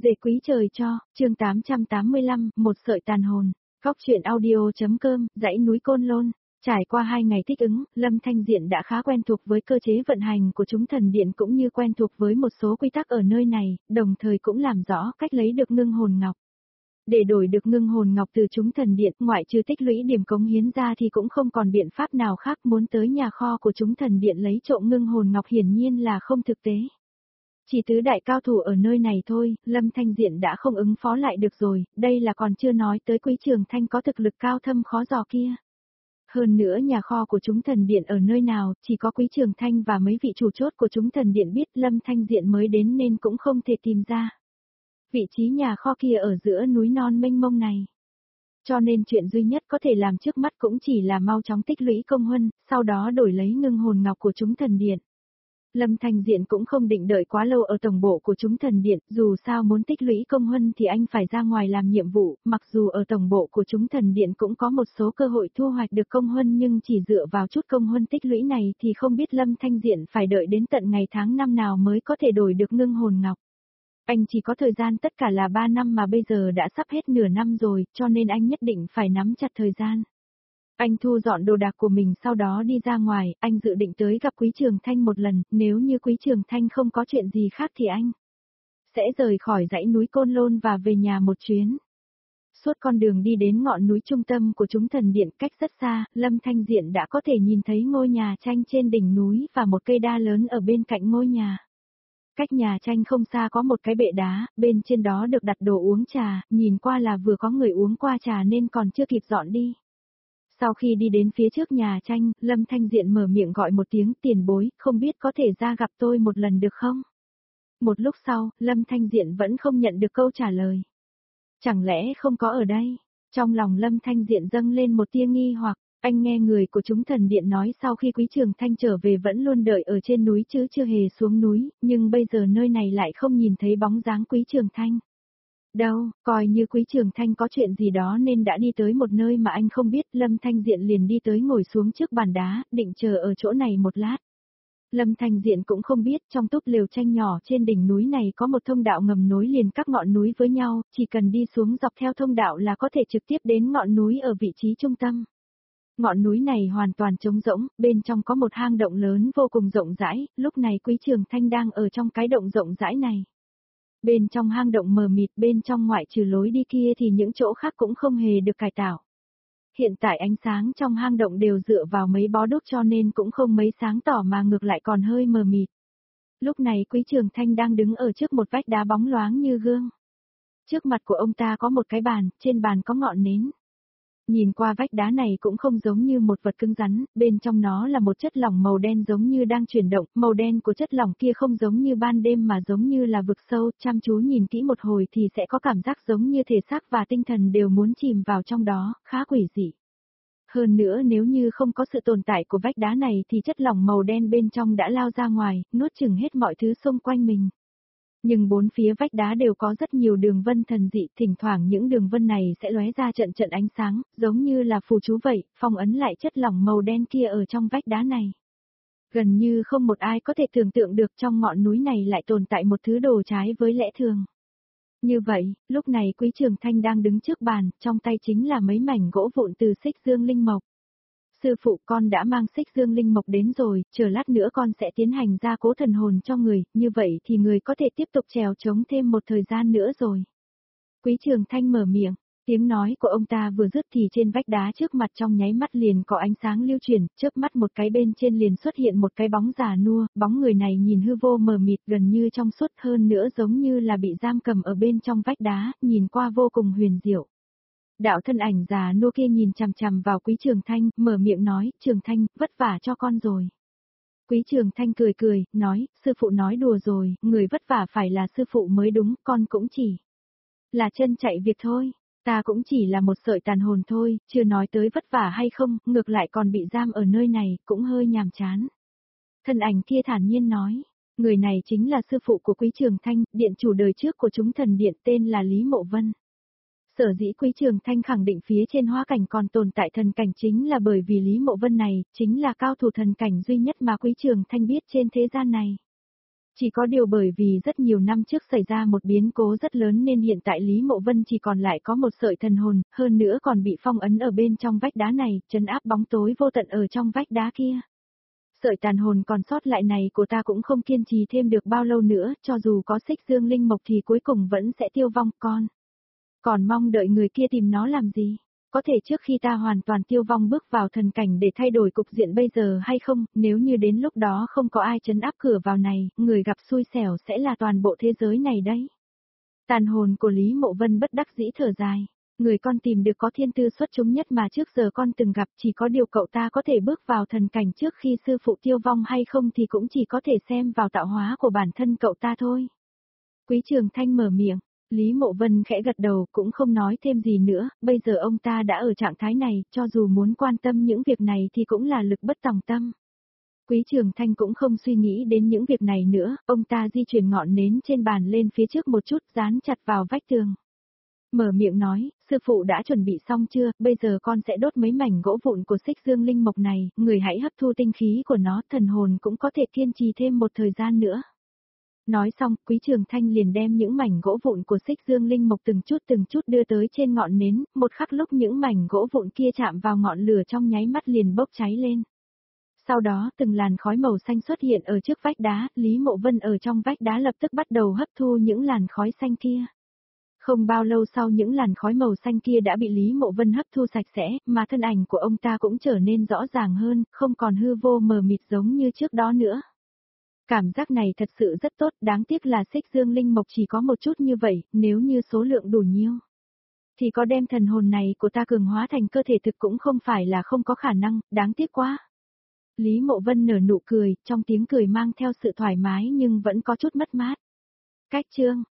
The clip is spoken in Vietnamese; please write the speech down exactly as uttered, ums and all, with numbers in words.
Dề quý trời cho, chương tám trăm tám mươi lăm, một sợi tàn hồn. Góc truyện audio.com, dãy núi Côn Lôn. Trải qua hai ngày thích ứng, Lâm Thanh Diện đã khá quen thuộc với cơ chế vận hành của chúng thần điện cũng như quen thuộc với một số quy tắc ở nơi này, đồng thời cũng làm rõ cách lấy được ngưng hồn ngọc. Để đổi được ngưng hồn ngọc từ chúng thần điện, ngoại trừ tích lũy điểm cống hiến ra thì cũng không còn biện pháp nào khác, muốn tới nhà kho của chúng thần điện lấy trộm ngưng hồn ngọc hiển nhiên là không thực tế. Chỉ tứ đại cao thủ ở nơi này thôi, Lâm Thanh Diện đã không ứng phó lại được rồi, đây là còn chưa nói tới Quý Trường Thanh có thực lực cao thâm khó dò kia. Hơn nữa nhà kho của chúng thần điện ở nơi nào, chỉ có Quý Trường Thanh và mấy vị chủ chốt của chúng thần điện biết, Lâm Thanh Diện mới đến nên cũng không thể tìm ra. Vị trí nhà kho kia ở giữa núi non mênh mông này. Cho nên chuyện duy nhất có thể làm trước mắt cũng chỉ là mau chóng tích lũy công huân, sau đó đổi lấy ngưng hồn ngọc của chúng thần điện. Lâm Thanh Diện cũng không định đợi quá lâu ở tổng bộ của chúng thần điện, dù sao muốn tích lũy công huân thì anh phải ra ngoài làm nhiệm vụ, mặc dù ở tổng bộ của chúng thần điện cũng có một số cơ hội thu hoạch được công huân nhưng chỉ dựa vào chút công huân tích lũy này thì không biết Lâm Thanh Diện phải đợi đến tận ngày tháng năm nào mới có thể đổi được ngưng hồn ngọc. Anh chỉ có thời gian tất cả là ba năm mà bây giờ đã sắp hết nửa năm rồi, cho nên anh nhất định phải nắm chặt thời gian. Anh thu dọn đồ đạc của mình sau đó đi ra ngoài, anh dự định tới gặp Quý Trường Thanh một lần, nếu như Quý Trường Thanh không có chuyện gì khác thì anh sẽ rời khỏi dãy núi Côn Lôn và về nhà một chuyến. Suốt con đường đi đến ngọn núi trung tâm của chúng thần điện cách rất xa, Lâm Thanh Diện đã có thể nhìn thấy ngôi nhà tranh trên đỉnh núi và một cây đa lớn ở bên cạnh ngôi nhà. Cách nhà tranh không xa có một cái bệ đá, bên trên đó được đặt đồ uống trà, nhìn qua là vừa có người uống qua trà nên còn chưa kịp dọn đi. Sau khi đi đến phía trước nhà tranh, Lâm Thanh Diện mở miệng gọi một tiếng tiền bối, không biết có thể ra gặp tôi một lần được không? Một lúc sau, Lâm Thanh Diện vẫn không nhận được câu trả lời. Chẳng lẽ không có ở đây? Trong lòng Lâm Thanh Diện dâng lên một tia nghi hoặc, anh nghe người của chúng thần điện nói sau khi Quý Trường Thanh trở về vẫn luôn đợi ở trên núi chứ chưa hề xuống núi, nhưng bây giờ nơi này lại không nhìn thấy bóng dáng Quý Trường Thanh. Đâu, coi như Quý Trường Thanh có chuyện gì đó nên đã đi tới một nơi mà anh không biết, Lâm Thanh Diện liền đi tới ngồi xuống trước bàn đá, định chờ ở chỗ này một lát. Lâm Thanh Diện cũng không biết trong túp lều tranh nhỏ trên đỉnh núi này có một thông đạo ngầm nối liền các ngọn núi với nhau, chỉ cần đi xuống dọc theo thông đạo là có thể trực tiếp đến ngọn núi ở vị trí trung tâm. Ngọn núi này hoàn toàn trống rỗng, bên trong có một hang động lớn vô cùng rộng rãi, lúc này Quý Trường Thanh đang ở trong cái động rộng rãi này. Bên trong hang động mờ mịt, bên trong ngoại trừ lối đi kia thì những chỗ khác cũng không hề được cải tạo. Hiện tại ánh sáng trong hang động đều dựa vào mấy bó đuốc cho nên cũng không mấy sáng tỏ mà ngược lại còn hơi mờ mịt. Lúc này Quý Trường Thanh đang đứng ở trước một vách đá bóng loáng như gương. Trước mặt của ông ta có một cái bàn, trên bàn có ngọn nến. Nhìn qua vách đá này cũng không giống như một vật cứng rắn, bên trong nó là một chất lỏng màu đen giống như đang chuyển động, màu đen của chất lỏng kia không giống như ban đêm mà giống như là vực sâu, chăm chú nhìn kỹ một hồi thì sẽ có cảm giác giống như thể xác và tinh thần đều muốn chìm vào trong đó, khá quỷ dị. Hơn nữa nếu như không có sự tồn tại của vách đá này thì chất lỏng màu đen bên trong đã lao ra ngoài, nuốt chửng hết mọi thứ xung quanh mình. Nhưng bốn phía vách đá đều có rất nhiều đường vân thần dị, thỉnh thoảng những đường vân này sẽ lóe ra trận trận ánh sáng, giống như là phù chú vậy, phong ấn lại chất lỏng màu đen kia ở trong vách đá này. Gần như không một ai có thể tưởng tượng được trong ngọn núi này lại tồn tại một thứ đồ trái với lẽ thường. Như vậy, lúc này Quý Trường Thanh đang đứng trước bàn, trong tay chính là mấy mảnh gỗ vụn từ xích dương linh mộc. Sư phụ, con đã mang xích dương linh mộc đến rồi, chờ lát nữa con sẽ tiến hành gia cố thần hồn cho người, như vậy thì người có thể tiếp tục trèo trống thêm một thời gian nữa rồi. Quý Trường Thanh mở miệng, tiếng nói của ông ta vừa dứt thì trên vách đá trước mặt trong nháy mắt liền có ánh sáng lưu chuyển, chớp mắt một cái bên trên liền xuất hiện một cái bóng già nua, bóng người này nhìn hư vô mờ mịt gần như trong suốt, hơn nữa giống như là bị giam cầm ở bên trong vách đá, nhìn qua vô cùng huyền diệu. Đạo thân ảnh già nua kia nhìn chằm chằm vào Quý Trường Thanh, mở miệng nói, Trường Thanh, vất vả cho con rồi. Quý Trường Thanh cười cười, nói, sư phụ nói đùa rồi, người vất vả phải là sư phụ mới đúng, con cũng chỉ là chân chạy việc thôi, ta cũng chỉ là một sợi tàn hồn thôi, chưa nói tới vất vả hay không, ngược lại còn bị giam ở nơi này, cũng hơi nhàm chán. Thân ảnh kia thản nhiên nói, người này chính là sư phụ của Quý Trường Thanh, điện chủ đời trước của chúng thần điện tên là Lý Mộ Vân. Sở dĩ Quý Trường Thanh khẳng định phía trên hóa cảnh còn tồn tại thần cảnh chính là bởi vì Lý Mộ Vân này, chính là cao thủ thần cảnh duy nhất mà Quý Trường Thanh biết trên thế gian này. Chỉ có điều bởi vì rất nhiều năm trước xảy ra một biến cố rất lớn nên hiện tại Lý Mộ Vân chỉ còn lại có một sợi thần hồn, hơn nữa còn bị phong ấn ở bên trong vách đá này, trấn áp bóng tối vô tận ở trong vách đá kia. Sợi tàn hồn còn sót lại này của ta cũng không kiên trì thêm được bao lâu nữa, cho dù có xích dương linh mộc thì cuối cùng vẫn sẽ tiêu vong con. Còn mong đợi người kia tìm nó làm gì? Có thể trước khi ta hoàn toàn tiêu vong bước vào thần cảnh để thay đổi cục diện bây giờ hay không, nếu như đến lúc đó không có ai trấn áp cửa vào này, người gặp xui xẻo sẽ là toàn bộ thế giới này đấy. Tàn hồn của Lý Mộ Vân bất đắc dĩ thở dài. Người con tìm được có thiên tư xuất chúng nhất mà trước giờ con từng gặp, chỉ có điều cậu ta có thể bước vào thần cảnh trước khi sư phụ tiêu vong hay không thì cũng chỉ có thể xem vào tạo hóa của bản thân cậu ta thôi. Quý Trường Thanh mở miệng, Lý Mộ Vân khẽ gật đầu cũng không nói thêm gì nữa, bây giờ ông ta đã ở trạng thái này, cho dù muốn quan tâm những việc này thì cũng là lực bất tòng tâm. Quý Trường Thanh cũng không suy nghĩ đến những việc này nữa, ông ta di chuyển ngọn nến trên bàn lên phía trước một chút, dán chặt vào vách tường. Mở miệng nói, sư phụ đã chuẩn bị xong chưa, bây giờ con sẽ đốt mấy mảnh gỗ vụn của xích dương linh mộc này, người hãy hấp thu tinh khí của nó, thần hồn cũng có thể kiên trì thêm một thời gian nữa. Nói xong, Quý Trường Thanh liền đem những mảnh gỗ vụn của xích dương linh mộc từng chút từng chút đưa tới trên ngọn nến, một khắc lúc những mảnh gỗ vụn kia chạm vào ngọn lửa trong nháy mắt liền bốc cháy lên. Sau đó từng làn khói màu xanh xuất hiện ở trước vách đá, Lý Mộ Vân ở trong vách đá lập tức bắt đầu hấp thu những làn khói xanh kia. Không bao lâu sau những làn khói màu xanh kia đã bị Lý Mộ Vân hấp thu sạch sẽ, mà thân ảnh của ông ta cũng trở nên rõ ràng hơn, không còn hư vô mờ mịt giống như trước đó nữa. Cảm giác này thật sự rất tốt, đáng tiếc là xích dương linh mộc chỉ có một chút như vậy, nếu như số lượng đủ nhiều. Thì có đem thần hồn này của ta cường hóa thành cơ thể thực cũng không phải là không có khả năng, đáng tiếc quá. Lý Mộ Vân nở nụ cười, trong tiếng cười mang theo sự thoải mái nhưng vẫn có chút mất mát. Cách chương